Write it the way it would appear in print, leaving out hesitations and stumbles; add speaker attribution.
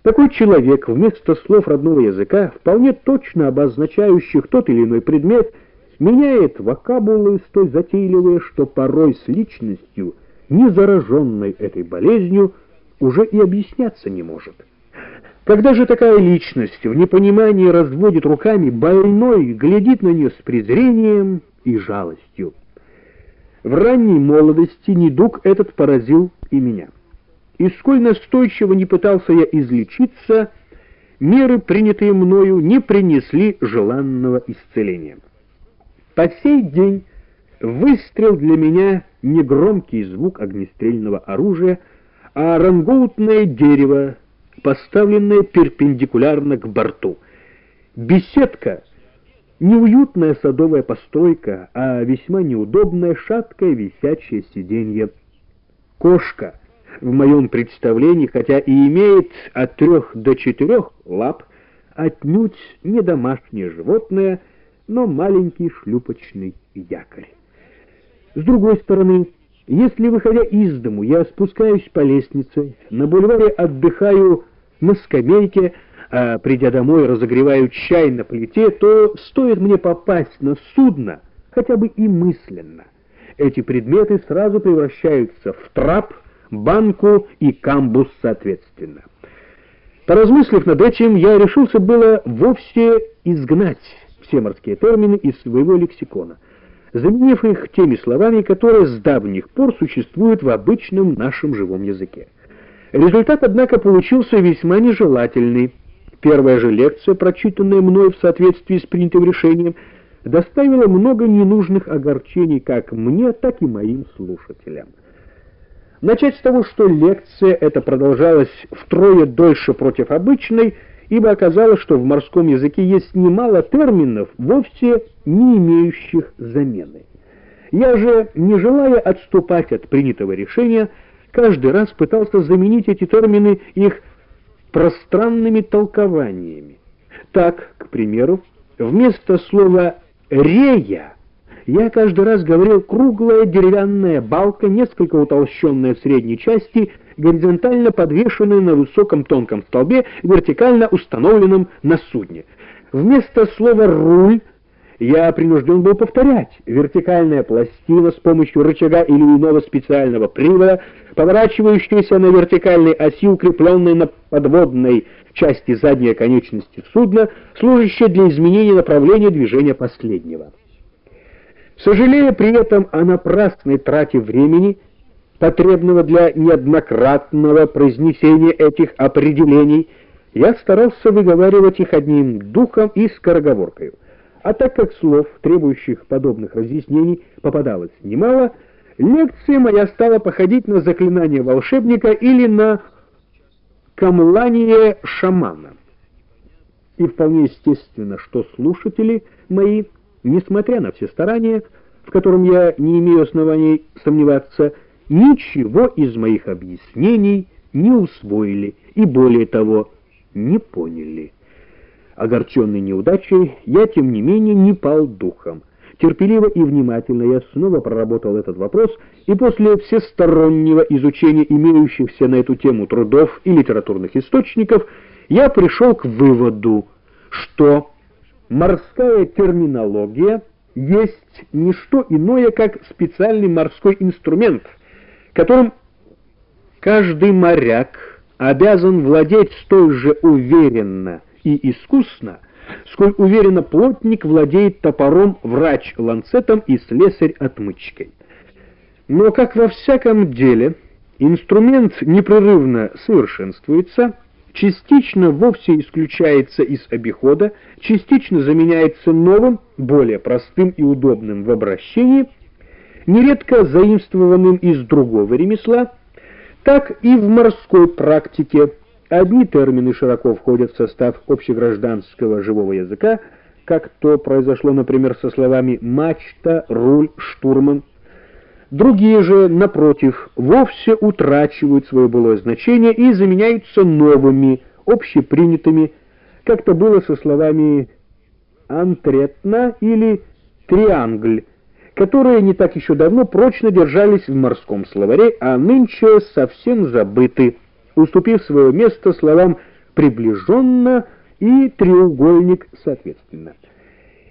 Speaker 1: Такой человек вместо слов родного языка, вполне точно обозначающих тот или иной предмет, меняет вокабулы столь затейливые, что порой с личностью, не зараженной этой болезнью, уже и объясняться не может. Когда же такая личность в непонимании разводит руками, больной глядит на нее с презрением и жалостью. В ранней молодости недуг этот поразил и меня. И сколь настойчиво не пытался я излечиться, меры, принятые мною, не принесли желанного исцеления. По сей день выстрел для меня не громкий звук огнестрельного оружия, а рангоутное дерево, поставленное перпендикулярно к борту. Беседка — неуютная садовая постройка, а весьма неудобное шаткое висячее сиденье. Кошка — в моем представлении, хотя и имеет от 3 до 4 лап, отнюдь не домашнее животное, но маленький шлюпочный якорь. С другой стороны, если, выходя из дому, я спускаюсь по лестнице, на бульваре отдыхаю на скамейке, а придя домой разогреваю чай на плите, то стоит мне попасть на судно, хотя бы и мысленно, эти предметы сразу превращаются в трап, банку и камбус соответственно. Поразмыслив над этим, я решился было вовсе изгнать все морские термины из своего лексикона, заменив их теми словами, которые с давних пор существуют в обычном нашем живом языке. Результат, однако, получился весьма нежелательный. Первая же лекция, прочитанная мной в соответствии с принятым решением, доставила много ненужных огорчений как мне, так и моим слушателям. Начать с того, что лекция эта продолжалась втрое дольше против обычной, ибо оказалось, что в морском языке есть немало терминов, вовсе не имеющих замены. Я же, не желая отступать от принятого решения, каждый раз пытался заменить эти термины их пространными толкованиями. Так, к примеру, вместо слова «рея» я каждый раз говорил «круглая деревянная балка, несколько утолщенная в средней части, горизонтально подвешенная на высоком тонком столбе, вертикально установленном на судне». Вместо слова «руль» я принужден был повторять «вертикальная пластина с помощью рычага или иного специального привода, поворачивающаяся на вертикальной оси, укрепленной на подводной части задней конечности судна, служащая для изменения направления движения последнего». Сожалея при этом о напрасной трате времени, потребного для неоднократного произнесения этих определений, я старался выговаривать их одним духом и скороговоркою. А так как слов, требующих подобных разъяснений, попадалось немало, лекция моя стала походить на заклинание волшебника или на камлание шамана. И вполне естественно, что слушатели мои, несмотря на все старания, в котором я не имею оснований сомневаться, ничего из моих объяснений не усвоили и, более того, не поняли. Огорченный неудачей, я, тем не менее, не пал духом. Терпеливо и внимательно я снова проработал этот вопрос, и после всестороннего изучения имеющихся на эту тему трудов и литературных источников я пришел к выводу, что морская терминология есть не что иное, как специальный морской инструмент, которым каждый моряк обязан владеть столь же уверенно и искусно, сколь уверенно плотник владеет топором, врач ланцетом и слесарь отмычкой. Но, как во всяком деле, инструмент непрерывно совершенствуется, частично вовсе исключается из обихода, частично заменяется новым, более простым и удобным в обращении, нередко заимствованным из другого ремесла, так и в морской практике. Одни термины широко входят в состав общегражданского живого языка, как то произошло, например, со словами «мачта», «руль», «штурман». Другие же, напротив, вовсе утрачивают свое былое значение и заменяются новыми, общепринятыми, как то было со словами «антретна» или «триангль», которые не так еще давно прочно держались в морском словаре, а нынче совсем забыты, уступив свое место словам приближенно и треугольник соответственно.